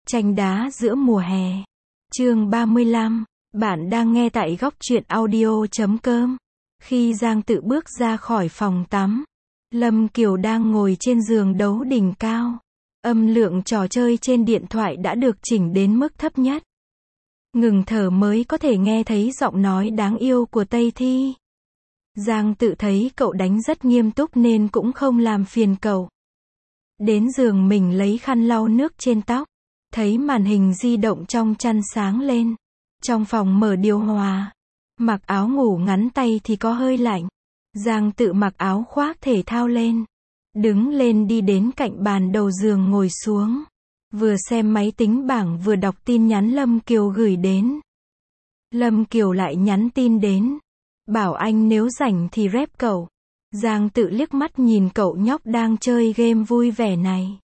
Tranh đá giữa mùa hè. Chương 35. Bạn đang nghe tại góc truyện audio.com. Khi Giang Tự bước ra khỏi phòng tắm, Lâm Kiều đang ngồi trên giường đấu đỉnh cao. Âm lượng trò chơi trên điện thoại đã được chỉnh đến mức thấp nhất. Ngừng thở mới có thể nghe thấy giọng nói đáng yêu của Tây Thi. Giang Tự thấy cậu đánh rất nghiêm túc nên cũng không làm phiền cậu. Đến giường mình lấy khăn lau nước trên tóc. Thấy màn hình di động trong chăn sáng lên. Trong phòng mở điều hòa. Mặc áo ngủ ngắn tay thì có hơi lạnh. Giang Tự mặc áo khoác thể thao lên. Đứng lên đi đến cạnh bàn đầu giường ngồi xuống. Vừa xem máy tính bảng vừa đọc tin nhắn Lâm Kiều gửi đến. Lâm Kiều lại nhắn tin đến. Bảo anh nếu rảnh thì rep cậu. Giang Tự liếc mắt nhìn cậu nhóc đang chơi game vui vẻ này.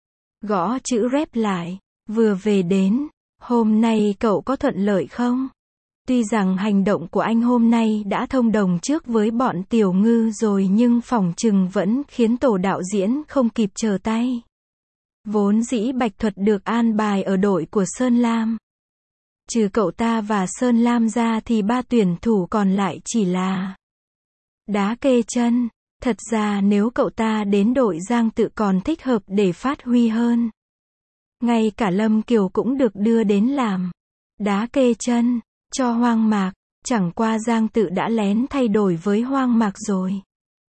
Gõ chữ rep lại. Vừa về đến. Hôm nay cậu có thuận lợi không? Tuy rằng hành động của anh hôm nay đã thông đồng trước với bọn Tiểu Ngư rồi nhưng phỏng chừng vẫn khiến tổ đạo diễn không kịp chờ tay. Vốn dĩ Bạch Thuật được an bài ở đội của Sơn Lam. Trừ cậu ta và Sơn Lam ra thì ba tuyển thủ còn lại chỉ là đá kê chân. Thật ra nếu cậu ta đến đội Giang Tự còn thích hợp để phát huy hơn. Ngay cả Lâm Kiều cũng được đưa đến làm đá kê chân cho Hoang Mạc, chẳng qua Giang Tự đã lén thay đổi với Hoang Mạc rồi.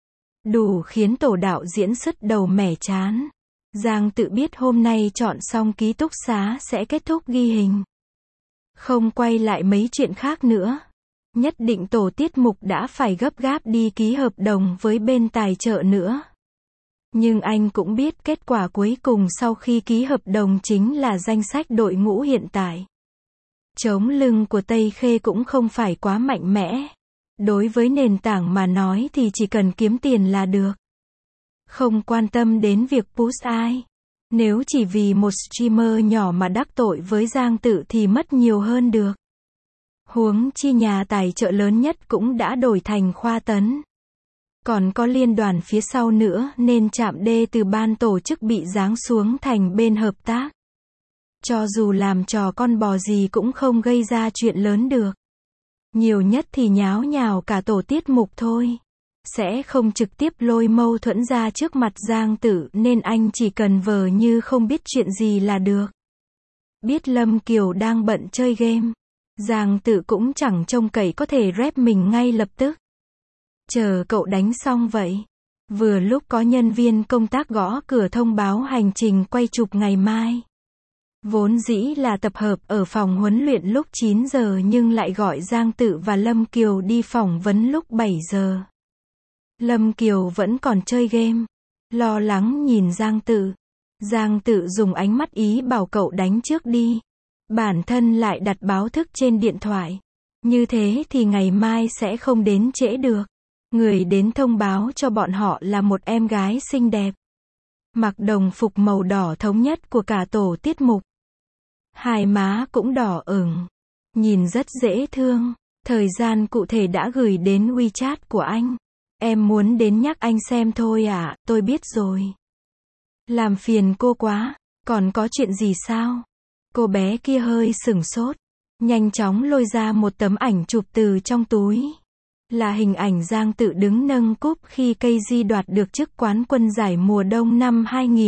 Đủ khiến tổ đạo diễn sứt đầu mẻ chán. Giang Tự biết hôm nay chọn xong ký túc xá sẽ kết thúc ghi hình. Không quay lại mấy chuyện khác nữa. Nhất định tổ tiết mục đã phải gấp gáp đi ký hợp đồng với bên tài trợ nữa. Nhưng anh cũng biết kết quả cuối cùng sau khi ký hợp đồng chính là danh sách đội ngũ hiện tại. Chống lưng của Tây Khê cũng không phải quá mạnh mẽ. Đối với nền tảng mà nói thì chỉ cần kiếm tiền là được. Không quan tâm đến việc push ai. Nếu chỉ vì một streamer nhỏ mà đắc tội với Giang Tự thì mất nhiều hơn được. Huống chi nhà tài trợ lớn nhất cũng đã đổi thành Khoa Tấn. Còn có liên đoàn phía sau nữa nên chạm D từ ban tổ chức bị giáng xuống thành bên hợp tác. Cho dù làm trò con bò gì cũng không gây ra chuyện lớn được. Nhiều nhất thì nháo nhào cả tổ tiết mục thôi. Sẽ không trực tiếp lôi mâu thuẫn ra trước mặt Giang Tự nên anh chỉ cần vờ như không biết chuyện gì là được. Biết Lâm Kiều đang bận chơi game. Giang Tự cũng chẳng trông cậy có thể rep mình ngay lập tức. Chờ cậu đánh xong vậy. Vừa lúc có nhân viên công tác gõ cửa thông báo hành trình quay chụp ngày mai. Vốn dĩ là tập hợp ở phòng huấn luyện lúc 9 giờ nhưng lại gọi Giang Tự và Lâm Kiều đi phỏng vấn lúc 7 giờ. Lâm Kiều vẫn còn chơi game. Lo lắng nhìn Giang Tự. Giang Tự dùng ánh mắt ý bảo cậu đánh trước đi. Bản thân lại đặt báo thức trên điện thoại. Như thế thì ngày mai sẽ không đến trễ được. Người đến thông báo cho bọn họ là một em gái xinh đẹp. Mặc đồng phục màu đỏ thống nhất của cả tổ tiết mục. Hai má cũng đỏ ửng. Nhìn rất dễ thương. Thời gian cụ thể đã gửi đến WeChat của anh. Em muốn đến nhắc anh xem thôi ạ, tôi biết rồi. Làm phiền cô quá. Còn có chuyện gì sao? Cô bé kia hơi sửng sốt. Nhanh chóng lôi ra một tấm ảnh chụp từ trong túi. Là hình ảnh Giang Tự đứng nâng cúp khi KG đoạt được chức quán quân giải mùa đông năm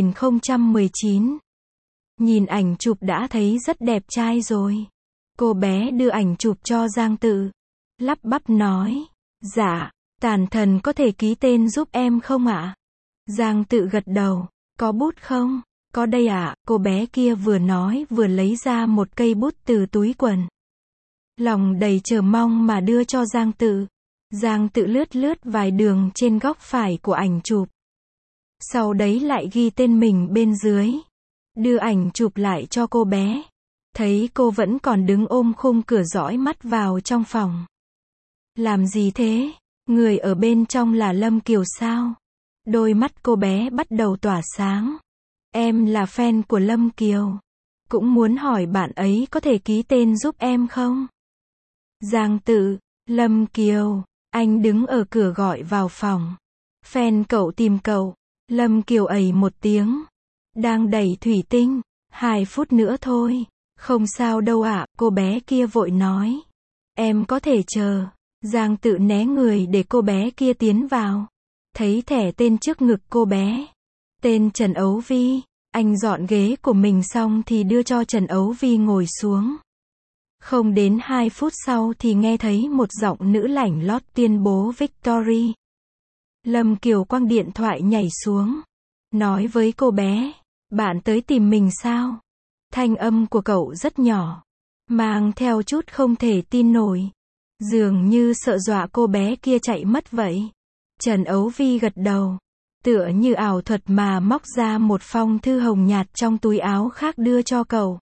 2019. Nhìn ảnh chụp đã thấy rất đẹp trai rồi. Cô bé đưa ảnh chụp cho Giang Tự. Lắp bắp nói. Dạ, Tàn Thần có thể ký tên giúp em không ạ? Giang Tự gật đầu. Có bút không? Có đây ạ. Cô bé kia vừa nói vừa lấy ra một cây bút từ túi quần. Lòng đầy chờ mong mà đưa cho Giang Tự. Giang Tự lướt lướt vài đường trên góc phải của ảnh chụp. Sau đấy lại ghi tên mình bên dưới. Đưa ảnh chụp lại cho cô bé. Thấy cô vẫn còn đứng ôm khung cửa dõi mắt vào trong phòng. Làm gì thế? Người ở bên trong là Lâm Kiều sao? Đôi mắt cô bé bắt đầu tỏa sáng. Em là fan của Lâm Kiều. Cũng muốn hỏi bạn ấy có thể ký tên giúp em không? Giang Tự, Lâm Kiều. Anh đứng ở cửa gọi vào phòng. Fan cậu tìm cậu. Lâm Kiều ầy một tiếng. Đang đẩy thủy tinh. 2 phút nữa thôi. Không sao đâu ạ, cô bé kia vội nói. Em có thể chờ. Giang Tự né người để cô bé kia tiến vào. Thấy thẻ tên trước ngực cô bé. Tên Trần Ấu Vi. Anh dọn ghế của mình xong thì đưa cho Trần Ấu Vi ngồi xuống. Không đến 2 phút sau thì nghe thấy một giọng nữ lảnh lót tuyên bố Victory. Lâm Kiều quăng điện thoại nhảy xuống. Nói với cô bé. Bạn tới tìm mình sao? Thanh âm của cậu rất nhỏ. Mang theo chút không thể tin nổi. Dường như sợ dọa cô bé kia chạy mất vậy. Trần Ấu Vi gật đầu. Tựa như ảo thuật mà móc ra một phong thư hồng nhạt trong túi áo khác đưa cho cậu.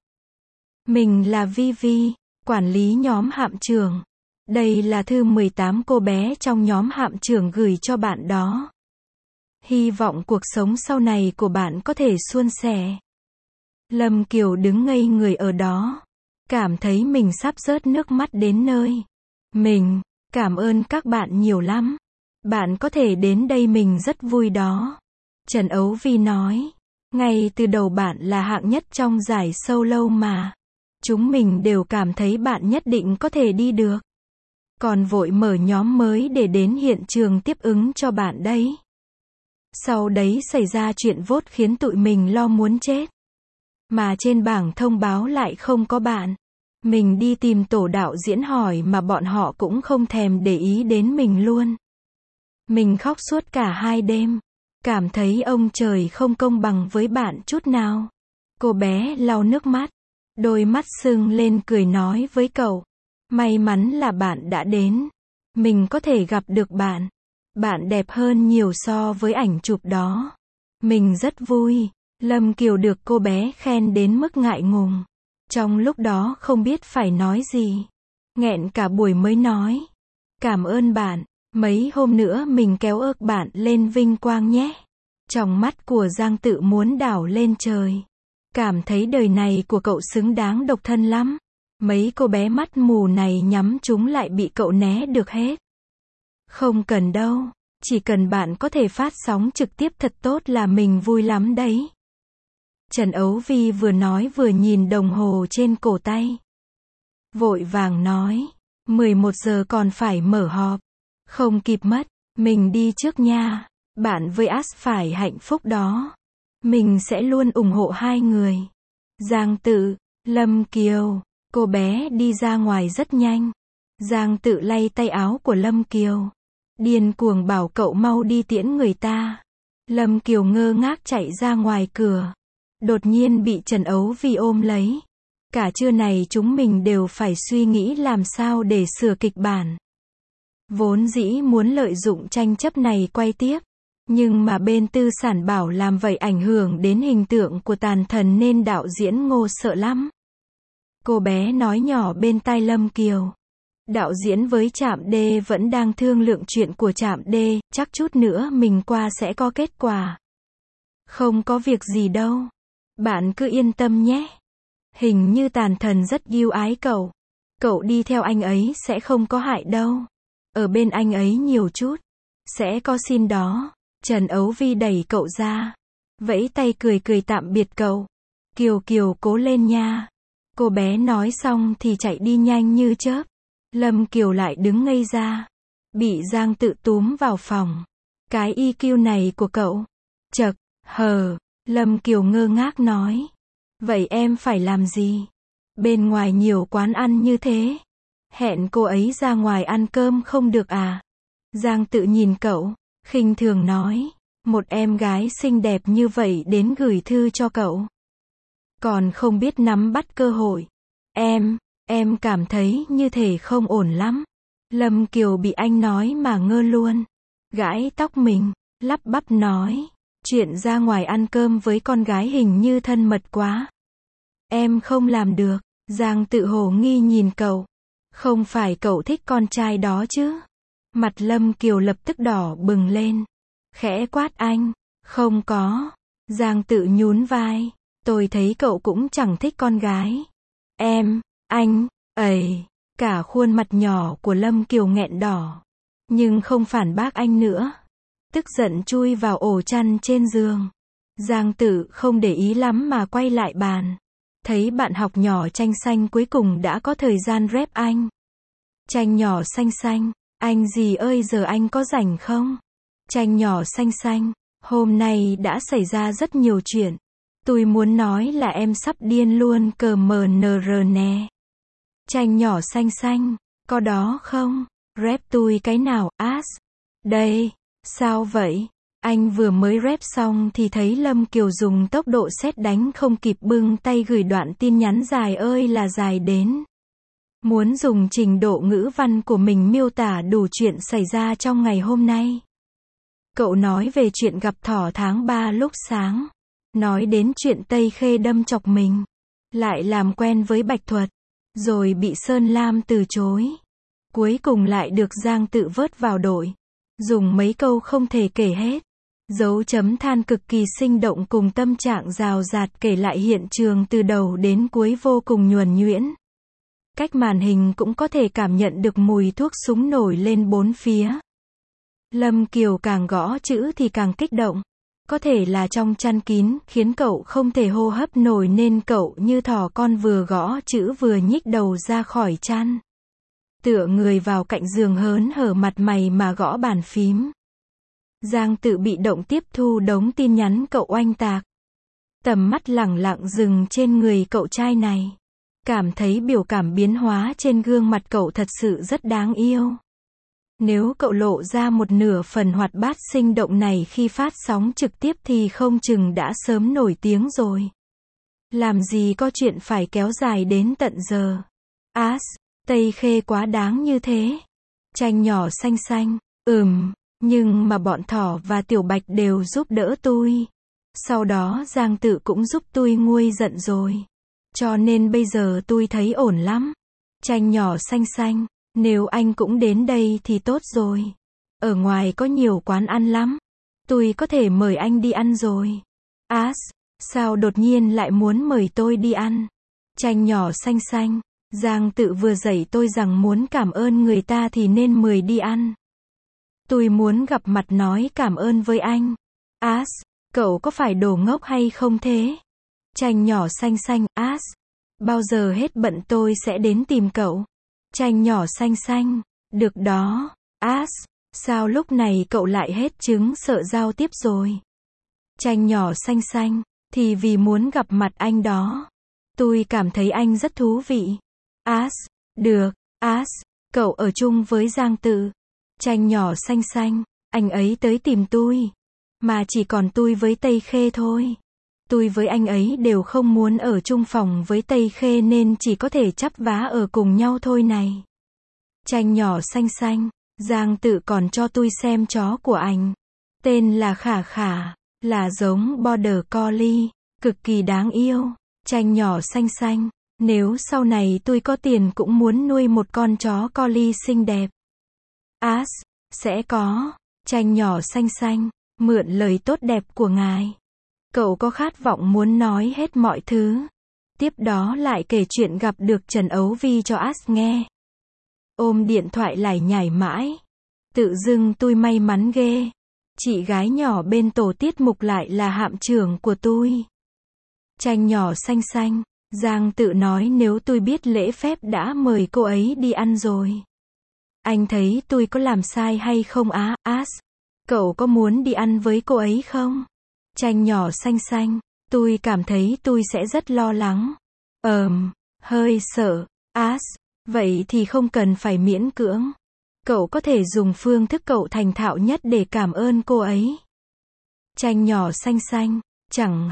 Mình là Vi Vi, quản lý nhóm Hạm Trưởng. Đây là thư 18 cô bé trong nhóm Hạm Trưởng gửi cho bạn đó. Hy vọng cuộc sống sau này của bạn có thể suôn sẻ. Lâm Kiều đứng ngây người ở đó. Cảm thấy mình sắp rớt nước mắt đến nơi. Mình, cảm ơn các bạn nhiều lắm. Bạn có thể đến đây mình rất vui đó. Trần Ấu Vi nói. Ngay từ đầu bạn là hạng nhất trong giải solo mà. Chúng mình đều cảm thấy bạn nhất định có thể đi được. Còn vội mở nhóm mới để đến hiện trường tiếp ứng cho bạn đấy. Sau đấy xảy ra chuyện vốt khiến tụi mình lo muốn chết. Mà trên bảng thông báo lại không có bạn. Mình đi tìm tổ đạo diễn hỏi mà bọn họ cũng không thèm để ý đến mình luôn. Mình khóc suốt cả 2 đêm. Cảm thấy ông trời không công bằng với bạn chút nào. Cô bé lau nước mắt. Đôi mắt sưng lên cười nói với cậu. May mắn là bạn đã đến. Mình có thể gặp được bạn. Bạn đẹp hơn nhiều so với ảnh chụp đó. Mình rất vui. Lâm Kiều được cô bé khen đến mức ngại ngùng. Trong lúc đó không biết phải nói gì. Nghẹn cả buổi mới nói. Cảm ơn bạn. Mấy hôm nữa mình kéo ước bạn lên vinh quang nhé. Trong mắt của Giang Tự muốn đảo lên trời. Cảm thấy đời này của cậu xứng đáng độc thân lắm. Mấy cô bé mắt mù này nhắm chúng lại bị cậu né được hết. Không cần đâu. Chỉ cần bạn có thể phát sóng trực tiếp thật tốt là mình vui lắm đấy. Trần Ấu Vi vừa nói vừa nhìn đồng hồ trên cổ tay. Vội vàng nói. 11 giờ còn phải mở họp. Không kịp mất. Mình đi trước nha. Bạn với As phải hạnh phúc đó. Mình sẽ luôn ủng hộ hai người. Giang Tự, Lâm Kiều. Cô bé đi ra ngoài rất nhanh. Giang Tự lay tay áo của Lâm Kiều. Điên cuồng bảo cậu mau đi tiễn người ta. Lâm Kiều ngơ ngác chạy ra ngoài cửa. Đột nhiên bị Trần Ấu Vi ôm lấy. Cả trưa này chúng mình đều phải suy nghĩ làm sao để sửa kịch bản. Vốn dĩ muốn lợi dụng tranh chấp này quay tiếp. Nhưng mà bên tư sản bảo làm vậy ảnh hưởng đến hình tượng của Tàn Thần nên đạo diễn Ngô sợ lắm. Cô bé nói nhỏ bên tai Lâm Kiều. Đạo diễn với Trạm D vẫn đang thương lượng chuyện của Trạm D, chắc chút nữa mình qua sẽ có kết quả. Không có việc gì đâu. Bạn cứ yên tâm nhé. Hình như Tàn Thần rất yêu ái cậu. Cậu đi theo anh ấy sẽ không có hại đâu. Ở bên anh ấy nhiều chút. Sẽ có xin đó. Trần Ấu Vi đẩy cậu ra. Vẫy tay cười cười tạm biệt cậu. Kiều Kiều cố lên nha. Cô bé nói xong thì chạy đi nhanh như chớp. Lâm Kiều lại đứng ngây ra. Bị Giang Tự túm vào phòng. Cái EQ này của cậu. Chậc, hờ. Lâm Kiều ngơ ngác nói. Vậy em phải làm gì? Bên ngoài nhiều quán ăn như thế. Hẹn cô ấy ra ngoài ăn cơm không được à? Giang Tự nhìn cậu. Khinh thường nói. Một em gái xinh đẹp như vậy đến gửi thư cho cậu. Còn không biết nắm bắt cơ hội. Em cảm thấy như thể không ổn lắm. Lâm Kiều bị anh nói mà ngơ luôn. Gãi tóc mình, lắp bắp nói. Chuyện ra ngoài ăn cơm với con gái hình như thân mật quá. Em không làm được. Giang Tự hồ nghi nhìn cậu. Không phải cậu thích con trai đó chứ? Mặt Lâm Kiều lập tức đỏ bừng lên. Khẽ quát anh. Không có. Giang Tự nhún vai. Tôi thấy cậu cũng chẳng thích con gái. Anh, ấy. Cả khuôn mặt nhỏ của Lâm Kiều nghẹn đỏ. Nhưng không phản bác anh nữa. Tức giận chui vào ổ chăn trên giường. Giang Tự không để ý lắm mà quay lại bàn. Thấy bạn học nhỏ Tranh Xanh cuối cùng đã có thời gian rep anh. Tranh nhỏ xanh xanh, anh gì ơi giờ anh có rảnh không? Tranh nhỏ xanh xanh, hôm nay đã xảy ra rất nhiều chuyện. Tôi muốn nói là em sắp điên luôn cờ mờ nờ rờ nè. Tranh nhỏ xanh xanh, có đó không? Rep tôi cái nào, đây, sao vậy? Anh vừa mới rep xong thì thấy Lâm Kiều dùng tốc độ sét đánh không kịp bưng tay gửi đoạn tin nhắn dài ơi là dài đến. Muốn dùng trình độ ngữ văn của mình miêu tả đủ chuyện xảy ra trong ngày hôm nay. Cậu nói về chuyện gặp thỏ tháng 3 lúc sáng. Nói đến chuyện Tây Khê đâm chọc mình. Lại làm quen với Bạch Thuật. Rồi bị Sơn Lam từ chối. Cuối cùng lại được Giang Tự vớt vào đội. Dùng mấy câu không thể kể hết. Dấu chấm than cực kỳ sinh động cùng tâm trạng rào rạt kể lại hiện trường từ đầu đến cuối vô cùng nhuần nhuyễn. Cách màn hình cũng có thể cảm nhận được mùi thuốc súng nổi lên bốn phía. Lâm Kiều càng gõ chữ thì càng kích động. Có thể là trong chăn kín, khiến cậu không thể hô hấp nổi nên cậu như thỏ con vừa gõ chữ vừa nhích đầu ra khỏi chăn. Tựa người vào cạnh giường hớn hở mặt mày mà gõ bàn phím. Giang Tự bị động tiếp thu đống tin nhắn cậu oanh tạc. Tầm mắt lẳng lặng dừng trên người cậu trai này. Cảm thấy biểu cảm biến hóa trên gương mặt cậu thật sự rất đáng yêu. Nếu cậu lộ ra một nửa phần hoạt bát sinh động này khi phát sóng trực tiếp thì không chừng đã sớm nổi tiếng rồi. Làm gì có chuyện phải kéo dài đến tận giờ. Tây Khê quá đáng như thế. Tranh nhỏ xanh xanh, nhưng mà bọn Thỏ và Tiểu Bạch đều giúp đỡ tôi. Sau đó Giang Tự cũng giúp tôi nguôi giận rồi. Cho nên bây giờ tôi thấy ổn lắm. Tranh nhỏ xanh xanh, nếu anh cũng đến đây thì tốt rồi. Ở ngoài có nhiều quán ăn lắm. Tôi có thể mời anh đi ăn rồi. Sao đột nhiên lại muốn mời tôi đi ăn? Tranh nhỏ xanh xanh, Giang Tự vừa dạy tôi rằng muốn cảm ơn người ta thì nên mời đi ăn. Tôi muốn gặp mặt nói cảm ơn với anh. Cậu có phải đồ ngốc hay không thế? Tranh nhỏ xanh xanh, bao giờ hết bận tôi sẽ đến tìm cậu. Tranh nhỏ xanh xanh, được đó. Sao lúc này cậu lại hết chứng sợ giao tiếp rồi? Tranh nhỏ xanh xanh, thì vì muốn gặp mặt anh đó. Tôi cảm thấy anh rất thú vị. Được. Cậu ở chung với Giang Tự. Tranh nhỏ xanh xanh, anh ấy tới tìm tôi. Mà chỉ còn tôi với Tây Khê thôi. Tôi với anh ấy đều không muốn ở chung phòng với Tây Khê nên chỉ có thể chắp vá ở cùng nhau thôi này. Tranh nhỏ xanh xanh, Giang Tự còn cho tôi xem chó của anh. Tên là Khả Khả, là giống Border Collie, cực kỳ đáng yêu. Tranh nhỏ xanh xanh, nếu sau này tôi có tiền cũng muốn nuôi một con chó Collie xinh đẹp. Sẽ có. Tranh nhỏ xanh xanh, mượn lời tốt đẹp của ngài. Cậu có khát vọng muốn nói hết mọi thứ. Tiếp đó lại kể chuyện gặp được Trần Ấu Vi cho nghe. Ôm điện thoại lải nhải mãi. Tự dưng tôi may mắn ghê. Chị gái nhỏ bên tổ tiết mục lại là hạm trưởng của tôi. Tranh nhỏ xanh xanh, Giang Tự nói nếu tôi biết lễ phép đã mời cô ấy đi ăn rồi. Anh thấy tôi có làm sai hay không Cậu có muốn đi ăn với cô ấy không? Tranh nhỏ xanh xanh, tôi cảm thấy tôi sẽ rất lo lắng. Hơi sợ. Vậy thì không cần phải miễn cưỡng. Cậu có thể dùng phương thức cậu thành thạo nhất để cảm ơn cô ấy. Tranh nhỏ xanh xanh, chẳng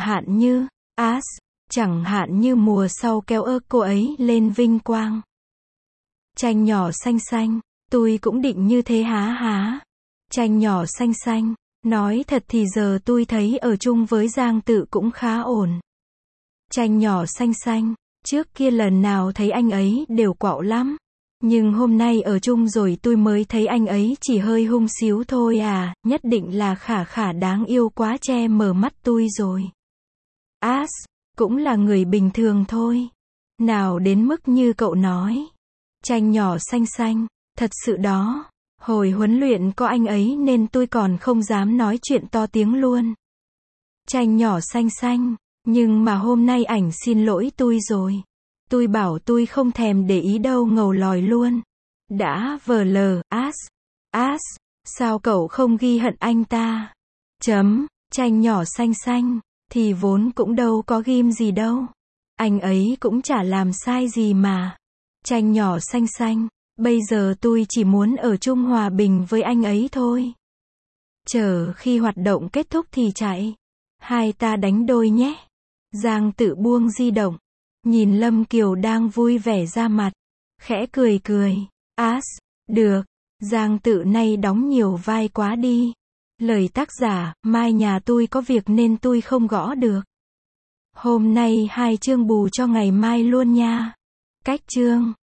hạn như mùa sau kéo cô ấy lên vinh quang. Tranh nhỏ xanh xanh, tôi cũng định như thế há. Tranh nhỏ xanh xanh, nói thật thì giờ tôi thấy ở chung với Giang Tự cũng khá ổn. Tranh nhỏ xanh xanh, trước kia lần nào thấy anh ấy đều quạo lắm. Nhưng hôm nay ở chung rồi tôi mới thấy anh ấy chỉ hơi hung xíu thôi nhất định là Khả Khả đáng yêu quá che mờ mắt tôi rồi. Cũng là người bình thường thôi. Nào đến mức như cậu nói. Tranh nhỏ xanh xanh, thật sự đó. Hồi huấn luyện có anh ấy nên tôi còn không dám nói chuyện to tiếng luôn. Tranh nhỏ xanh xanh, Nhưng mà hôm nay ảnh xin lỗi tôi rồi. Tôi bảo tôi không thèm để ý đâu, ngầu lòi luôn. Đã vờ lờ, sao cậu không ghi hận anh ta? Tranh nhỏ xanh xanh, thì vốn cũng đâu có ghim gì đâu. Anh ấy cũng chả làm sai gì mà. Tranh nhỏ xanh xanh, bây giờ tôi chỉ muốn ở chung hòa bình với anh ấy thôi. Chờ khi hoạt động kết thúc thì chạy. Hai ta đánh đôi nhé. Giang Tự buông di động. Nhìn Lâm Kiều đang vui vẻ ra mặt. Khẽ cười cười. Được. Giang Tự nay đóng nhiều vai quá đi. Lời tác giả, mai nhà tôi có việc nên tôi không gõ được. Hôm nay 2 chương bù cho ngày mai luôn nha. Cách chương